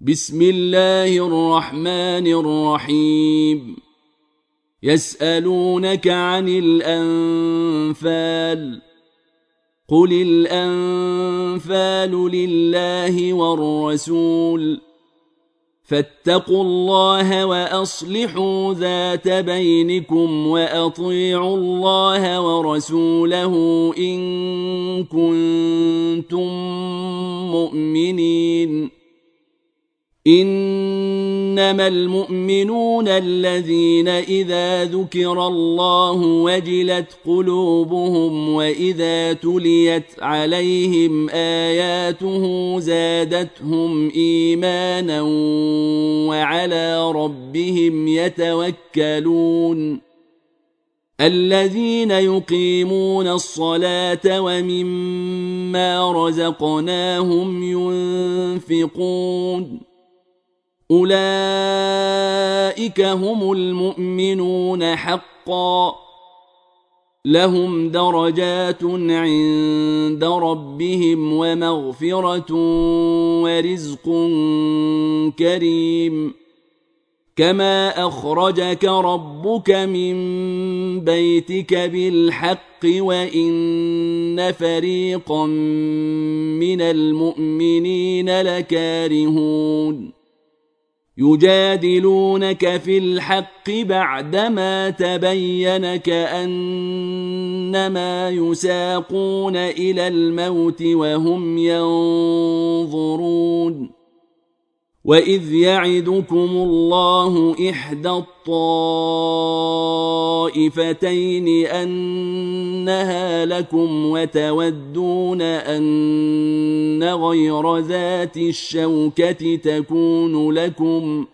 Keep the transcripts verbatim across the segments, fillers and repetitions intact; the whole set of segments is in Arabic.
بسم الله الرحمن الرحيم يسألونك عن الأنفال قل الأنفال لله والرسول فاتقوا الله وأصلحوا ذات بينكم وأطيعوا الله ورسوله إن كنتم مؤمنين إنما المؤمنون الذين إذا ذكر الله وجلت قلوبهم وإذا تليت عليهم آياته زادتهم إيمانا وعلى ربهم يتوكلون الذين يقيمون الصلاة ومما رزقناهم ينفقون أولئك هم المؤمنون حقا لهم درجات عند ربهم ومغفرة ورزق كريم كما أخرجك ربك من بيتك بالحق وإن فريقا من المؤمنين لكارهون يجادلونك في الحق بعدما تبين كأنما يساقون إلى الموت وهم ينظرون وإذ يعدكم الله إحدى الطائفتين أنها لكم وتودون أن غير ذات الشوكة تكون لكم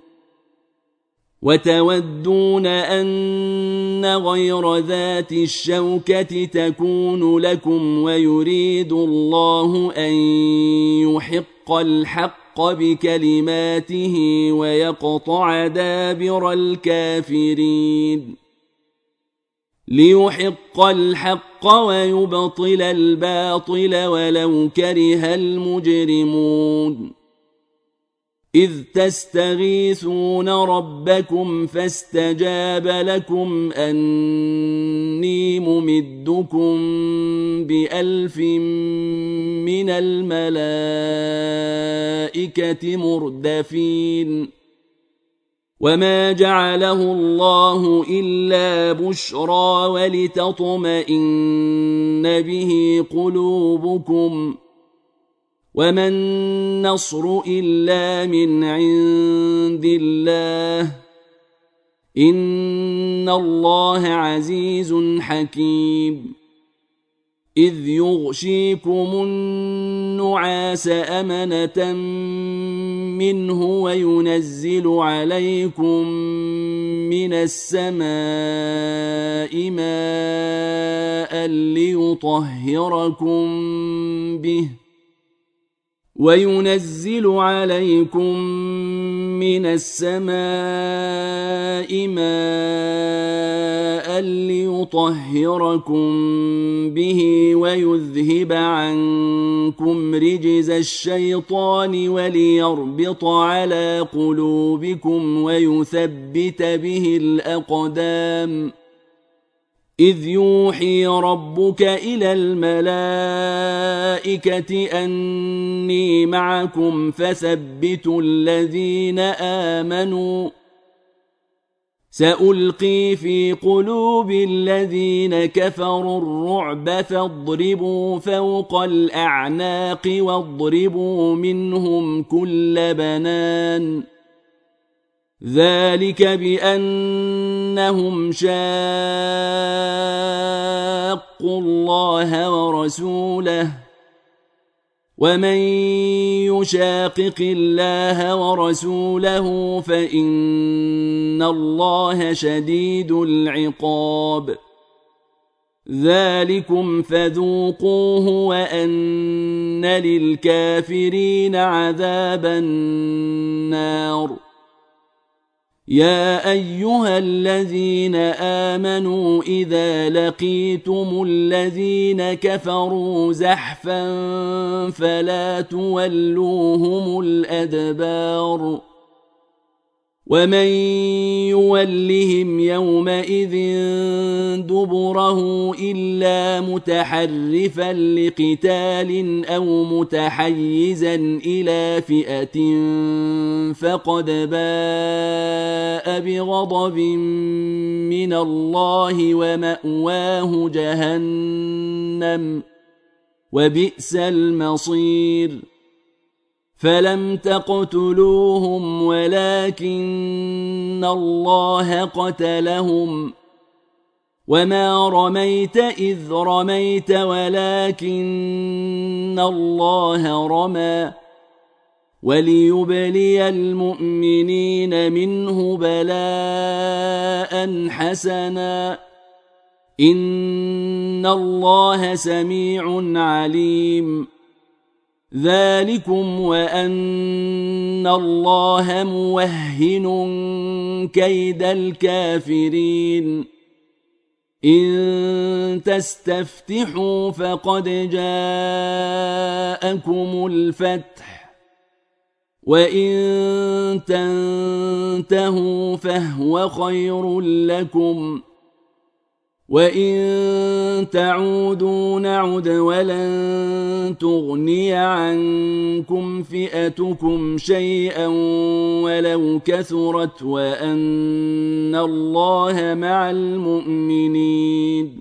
وتودون أن غير ذات الشوكة تكون لكم ويريد الله أن يحق الحق بكلماته ويقطع دابر الكافرين ليحق الحق ويبطل الباطل ولو كره المجرمون إذ تستغيثون ربكم فاستجاب لكم أني ممدكم بألف من الملائكة مردفين وما جعله الله إلا بشرى ولتطمئن به قلوبكم وما النصر إلا من عند الله إن الله عزيز حكيم إذ يغشيكم النعاس أمنة منه وينزل عليكم من السماء ماء ليطهركم به وينزل عليكم من السماء ماء ليطهركم به ويذهب عنكم رجز الشيطان وليربط على قلوبكم ويثبت به الأقدام إذ يوحي ربك إلى الملائكة أني معكم فثبتوا الذين آمنوا سألقي في قلوب الذين كفروا الرعب فاضربوا فوق الأعناق واضربوا منهم كل بنان ذلك بأنهم شاقوا الله ورسوله ومن يشاقق الله ورسوله فإن الله شديد العقاب ذلكم فذوقوه وأن للكافرين عذاب النار يا أيها الذين آمنوا إذا لقيتم الذين كفروا زحفا فلا تولوهم الأدبار ومن يولهم يومئذ دبره إلا متحرفا لقتال أو متحيزا إلى فئة فقد باء بغضب من الله ومأواه جهنم وبئس المصير فلم تقتلوهم ولكن الله قتلهم وما رميت إذ رميت ولكن الله رمى وليبلي المؤمنين منه بلاء حسنا إن الله سميع عليم ذلكم وأن الله موهن كيد الكافرين إن تستفتحوا فقد جاءكم الفتح وإن تنتهوا فهو خير لكم وإن تعودوا نعد ولن تغني عنكم فئتكم شيئا ولو كثرت وأن الله مع المؤمنين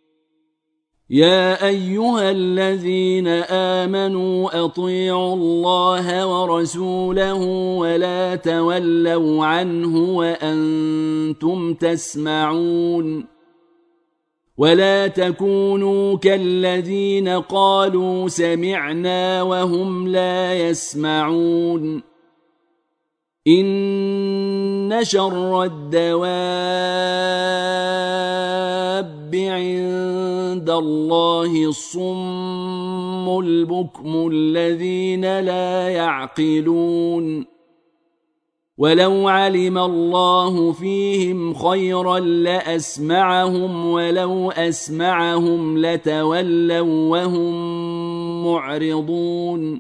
يا أيها الذين آمنوا أطيعوا الله ورسوله ولا تولوا عنه وأنتم تسمعون ولا تكونوا كالذين قالوا سمعنا وهم لا يسمعون إن شر الدواب عند الله الصم البكم الذين لا يعقلون ولو علم الله فيهم خيرا لأسمعهم ولو أسمعهم لتولوا وهم معرضون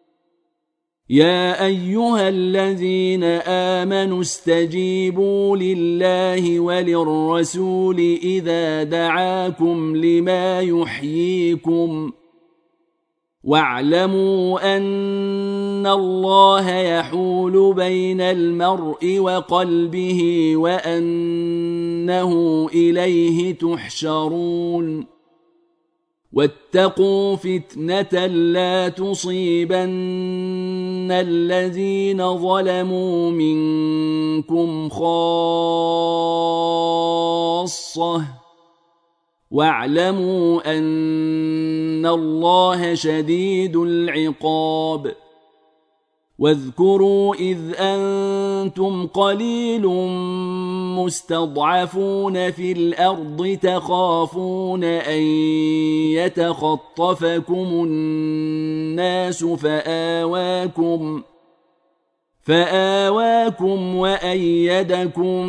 يا أيها الذين آمنوا استجيبوا لله وللرسول إذا دعاكم لما يحييكم واعلموا أن الله يحول بين المرء وقلبه وأنه إليه تحشرون واتقوا فتنة لا تصيبن الذين ظلموا منكم خاصة واعلموا أن الله شديد العقاب واذكروا إذ أنتم قليل مستضعفون في الأرض تخافون أن يتخطفكم الناس فآواكم فآواكم وأيدكم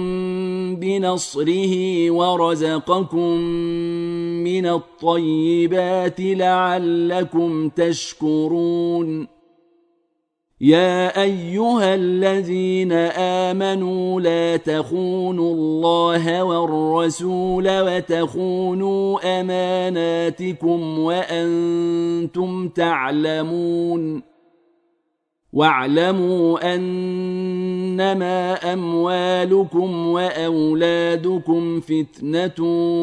بنصره ورزقكم من الطيبات لعلكم تشكرون يا أيها الذين آمنوا لا تخونوا الله والرسول وتخونوا أماناتكم وأنتم تعلمون واعلموا أنما أموالكم وأولادكم فتنة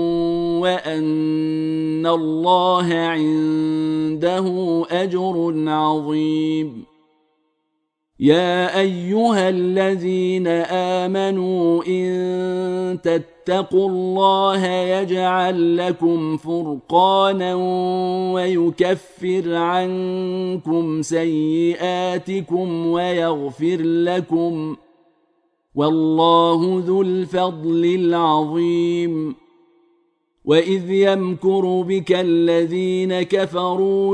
وأن الله عنده أجر عظيم يا أيها الذين آمنوا إن تتقوا الله يجعل لكم فرقانا ويكفر عنكم سيئاتكم ويغفر لكم والله ذو الفضل العظيم وإذ يمكر بك الذين كفروا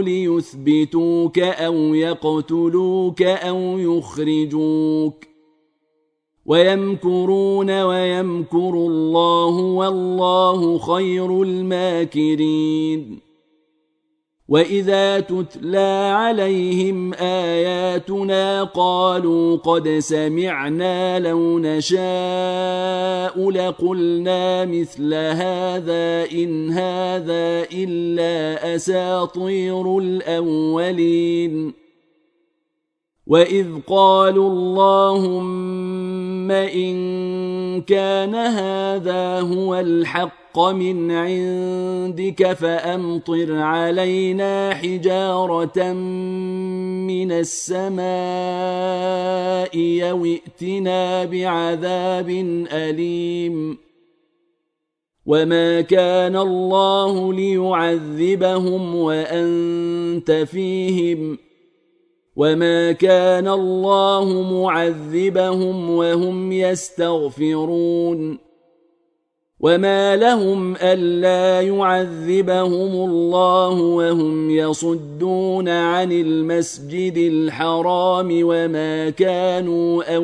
ليثبتوك أو يقتلوك أو يخرجوك ويمكرون ويمكر الله والله خير الماكرين وإذا تتلى عليهم آياتنا قالوا قد سمعنا لو نشاء لقلنا مثل هذا إن هذا إلا أساطير الأولين وإذ قالوا اللهم إن كان هذا هو الحق من عندك فأمطر علينا حجارة من السماء أو ائتنا بعذاب أليم وما كان الله ليعذبهم وأنت فيهم وما كان الله معذبهم وهم يستغفرون وما لهم ألا يعذبهم الله وهم يصدون عن المسجد الحرام وما كانوا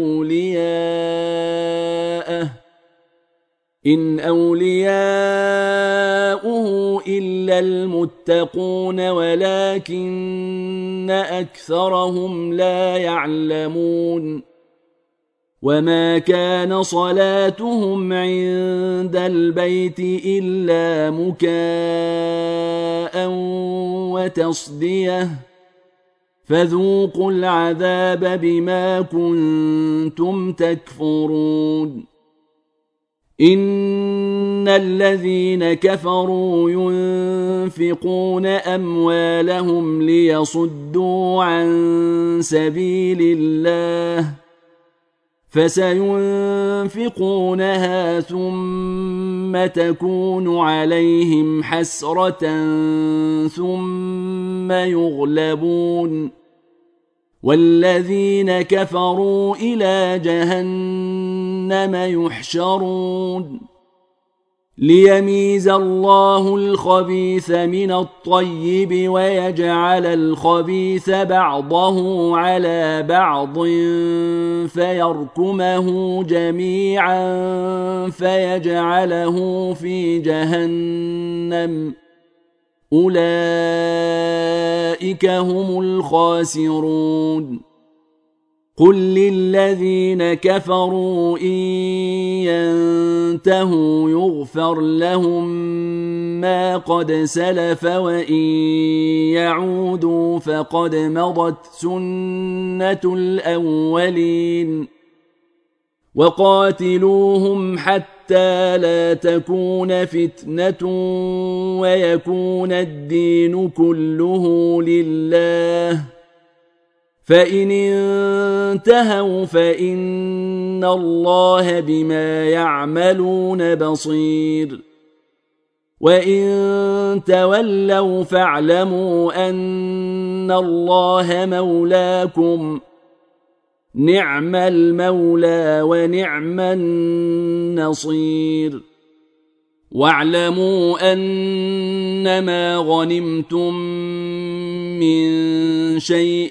أولياءه إن أولياؤه إلا المتقون ولكن أكثرهم لا يعلمون وما كان صلاتهم عند البيت إلا مكاء وتصدية فذوقوا العذاب بما كنتم تكفرون إن الذين كفروا ينفقون أموالهم ليصدوا عن سبيل الله فسينفقونها ثم تكون عليهم حسرة ثم يغلبون والذين كفروا إلى جهنم يحشرون ليميز الله الخبيث من الطيب ويجعل الخبيث بعضه على بعض فيركمه جميعا فيجعله في جهنم أولئك هم الخاسرون قل للذين كفروا إن ينتهوا يغفر لهم ما قد سلف وإن يعودوا فقد مضت سنة الأولين وقاتلوهم حتى لا تكون فتنة ويكون الدين كله لله فإن انتهوا فإن الله بما يعملون بصير وإن تولوا فاعلموا أن الله مولاكم نعم المولى ونعم النصير واعلموا أنما غنمتم من شيء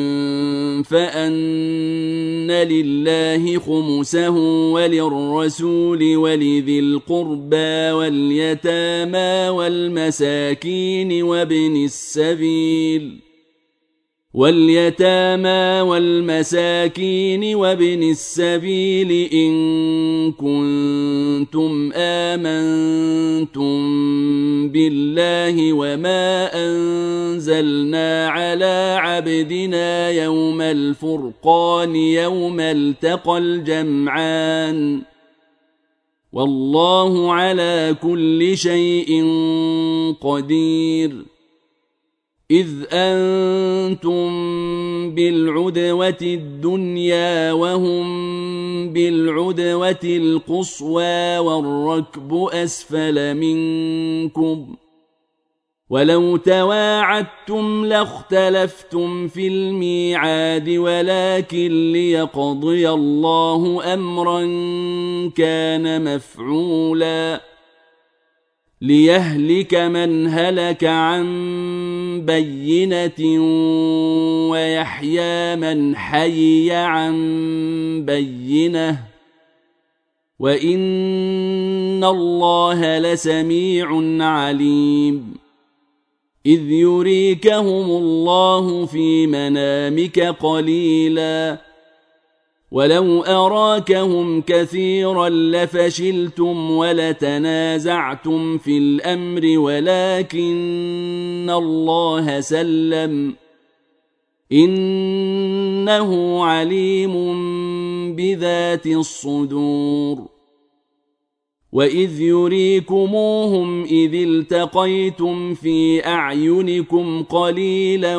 فأن لله خمسه وللرسول ولذي القربى واليتامى والمساكين وابن السبيل واليتامى والمساكين وابن السبيل إن كنتم آمنتم بالله وما أنزلنا على عبدنا يوم الفرقان يوم التقى الجمعان والله على كل شيء قدير إذ أنتم بالعدوة الدنيا وهم بالعدوة القصوى والركب أسفل منكم ولو تواعدتم لاختلفتم في الميعاد ولكن ليقضي الله أمرا كان مفعولا ليهلك من هلك عن بينة ويحيى من حي عن بينة وإن الله لسميع عليم إذ يريكهم الله في منامك قليلا ولو أراكهم كثيرا لفشلتم ولتنازعتم في الأمر ولكن الله سلم إنه عليم بذات الصدور وإذ يريكموهم إذ التقيتم في أعينكم قليلا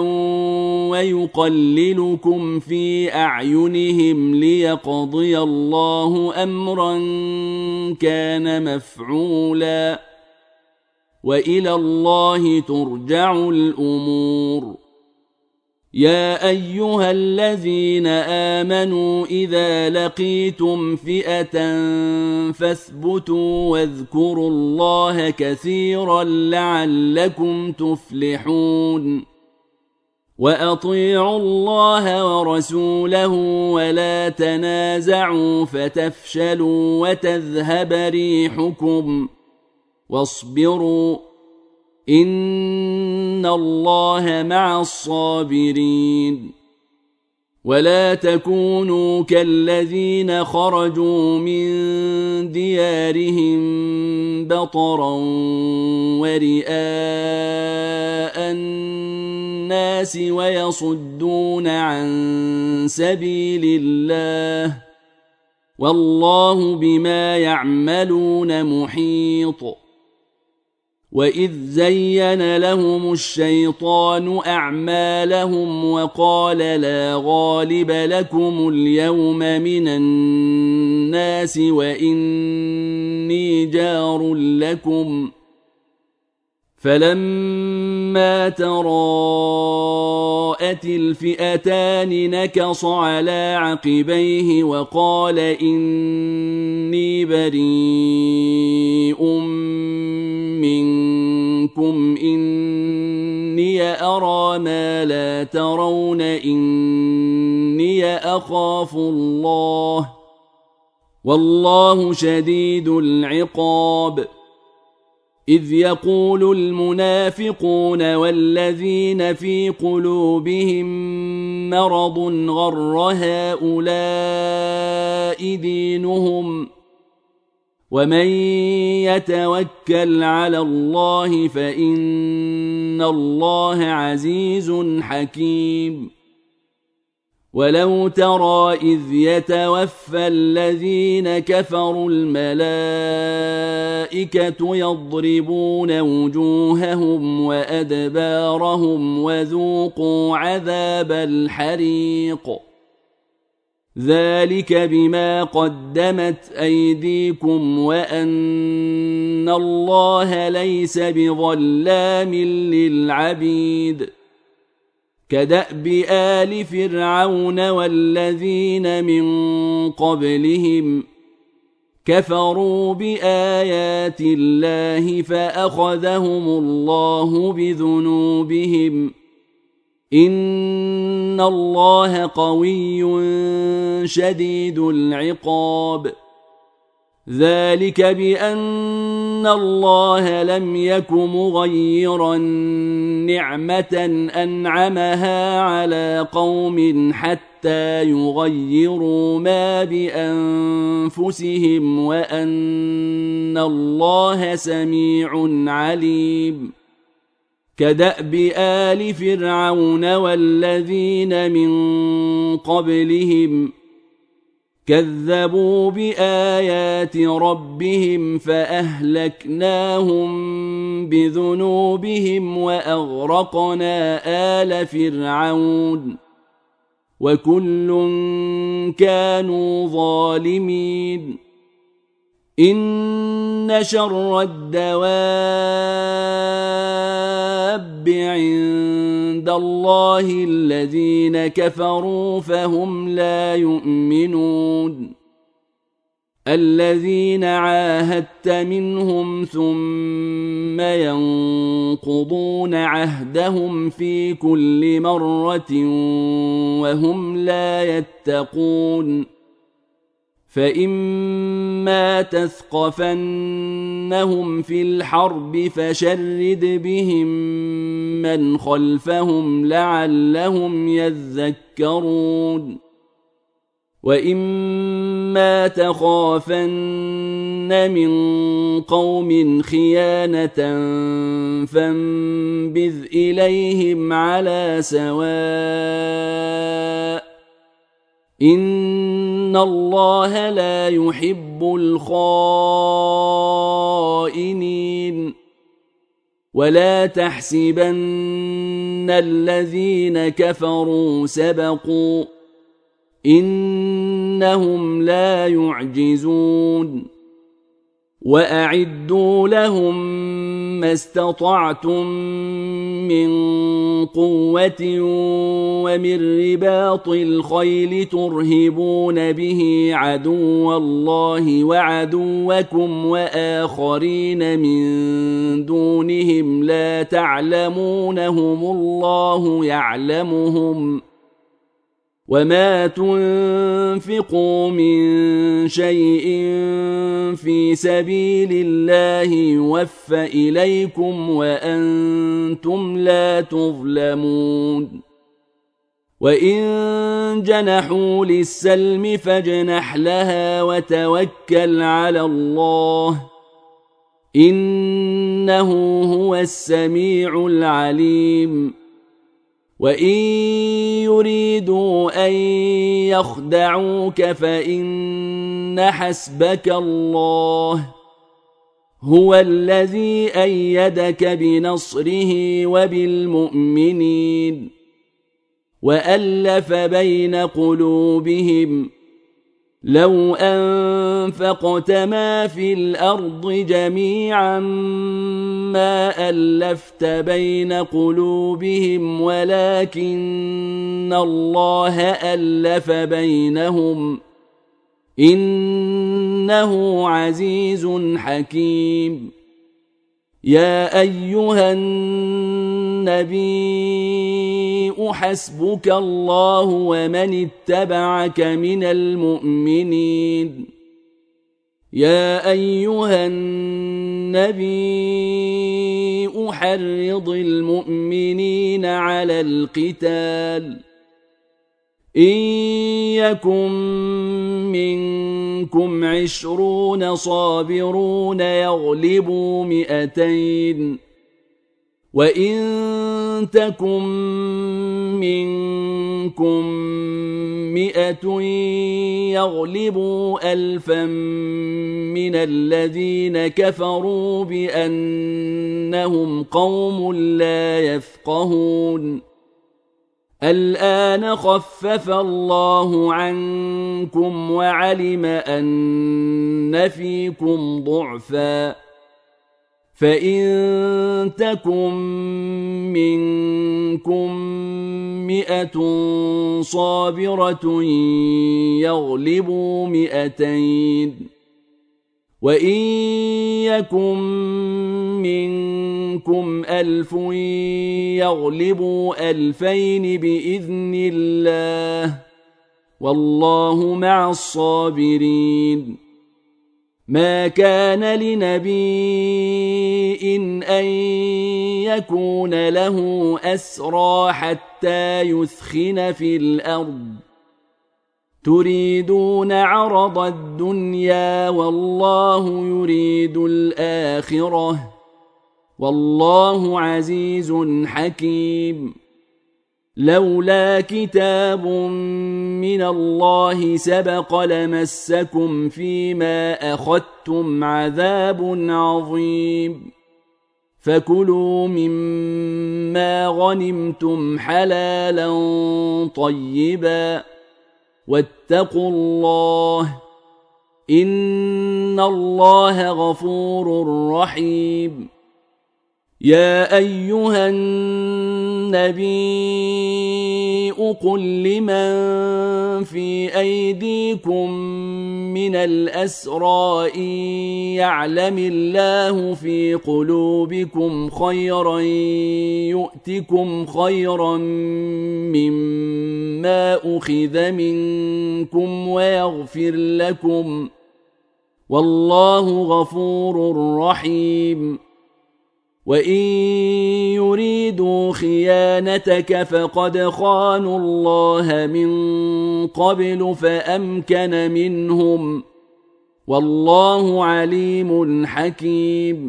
ويقللكم في أعينهم ليقضي الله أمرا كان مفعولا وإلى الله ترجع الأمور يا أيها الذين آمنوا إذا لقيتم فئة فاثبتوا واذكروا الله كثيرا لعلكم تفلحون وأطيعوا الله ورسوله ولا تنازعوا فتفشلوا وتذهب ريحكم واصبروا إن الله مع الصابرين ولا تكونوا كالذين خرجوا من ديارهم بطرا ورئاء الناس ويصدون عن سبيل الله والله بما يعملون محيط وإذ زين لهم الشيطان أعمالهم وقال لا غالب لكم اليوم من الناس وإني جار لكم فلما تراءت الفئتان نكص على عقبيه وقال إني بريء منكم إني أرى ما لا ترون إني أخاف الله والله شديد العقاب إذ يقول المنافقون والذين في قلوبهم مرض غر هؤلاء دينهم ومن يتوكل على الله فإن الله عزيز حكيم ولو ترى إذ يتوفى الذين كفروا الملائكة يضربون وجوههم وأدبارهم وذوقوا عذاب الحريق ذلك بما قدمت أيديكم وأن الله ليس بظلام للعبيد كدأب آل فرعون والذين من قبلهم كفروا بآيات الله فأخذهم الله بذنوبهم إن الله قوي شديد العقاب ذلك بأن الله لم يك مغيرا نعمة أنعمها على قوم حتى يغيروا ما بأنفسهم وأن الله سميع عليم كدأب آل فرعون والذين من قبلهم كذبوا بآيات ربهم فأهلكناهم بذنوبهم وأغرقنا آل فرعون وكل كانوا ظالمين إن شر الدواب عند الله الذين كفروا فهم لا يؤمنون الذين عاهدت منهم ثم ينقضون عهدهم في كل مرة وهم لا يتقون فإما تثقفنهم في الحرب فشرد بهم من خلفهم لعلهم يذكرون وإما تخافن من قوم خيانة فانبذ إليهم على سواء إن الله لا يحب الخائنين ولا تحسبن الذين كفروا سبقوا إنهم لا يعجزون وأعدوا لهم ما استطعتم من قوة ومن رباط الخيل ترهبون به عدو الله وعدوكم وآخرين من دونهم لا تعلمونهم الله يعلمهم وما تنفقوا من شيء في سبيل الله يوفى إليكم وأنتم لا تظلمون وإن جنحوا للسلم فاجنح لها وتوكل على الله إنه هو السميع العليم وإن يريدوا أن يخدعوك فإن حسبك الله هو الذي أيدك بنصره وبالمؤمنين وألف بين قلوبهم لو أنفقت ما في الأرض جميعا ما ألفت بين قلوبهم ولكن الله ألف بينهم إنه عزيز حكيم يا أيها النبي حسبك الله ومن اتبعك من المؤمنين يا أيها النبي حرض المؤمنين على القتال إن يكن منكم عشرون صابرون يغلبوا مئتين وإن تكن منكم مئة يغلبوا ألفا من الذين كفروا بأنهم قوم لا يفقهون الآن خفف الله عنكم وعلم أن فيكم ضعفا فإن تكن منكم مئة صابرة يغلبوا مئتين وإن يكن منكم ألف يغلبوا ألفين بإذن الله والله مع الصابرين ما كان لنبي أن يكون له أسرى حتى يثخن في الأرض تريدون عرض الدنيا والله يريد الآخرة والله عزيز حكيم لولا كتاب من الله سبق لمسكم فيما أخذتم عذاب عظيم فكلوا مما غنمتم حلالا طيبا واتقوا الله إن الله غفور رحيم يا أيها النبي قل لمن في أيديكم من الأسرى إن يعلم الله في قلوبكم خيرا يؤتكم خيرا مما أخذ منكم ويغفر لكم والله غفور رحيم. وإن يريدوا خيانتك فقد خانوا الله من قبل فأمكن منهم والله عليم حكيم.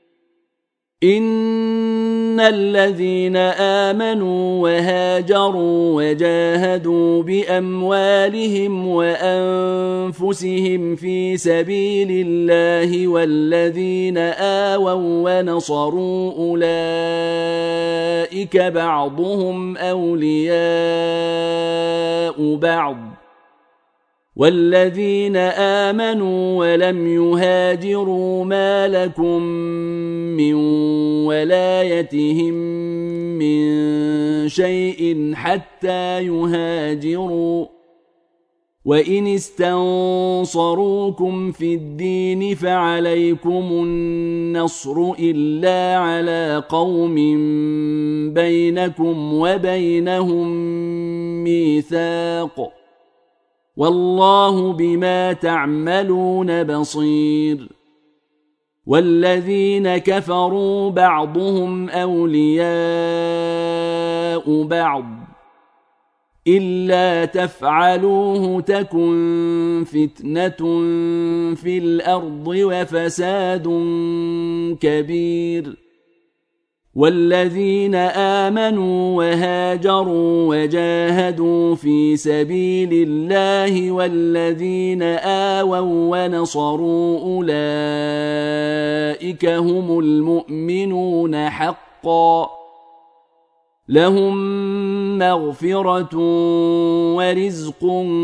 إن الذين آمنوا وهاجروا وجاهدوا بأموالهم وأنفسهم في سبيل الله والذين آووا ونصروا أولئك بعضهم أولياء بعض والذين آمنوا ولم يهاجروا ما لكم من ولايتهم من شيء حتى يهاجروا وإن استنصروكم في الدين فعليكم النصر إلا على قوم بينكم وبينهم ميثاق والله بما تعملون بصير. والذين كفروا بعضهم أولياء بعض إلا تفعلوه تكن فتنة في الأرض وفساد كبير. والذين آمنوا وهاجروا وجاهدوا في سبيل الله والذين آووا ونصروا أولئك هم المؤمنون حقا لهم مغفرة ورزق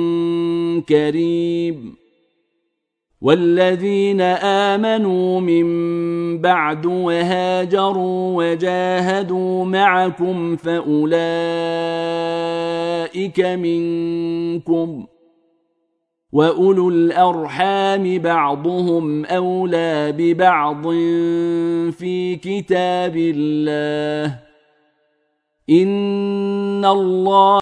كريم. والذين آمنوا من بعد وهاجروا وجاهدوا معكم فأولئك منكم وأولو الأرحام بعضهم أولى ببعض في كتاب الله إن الله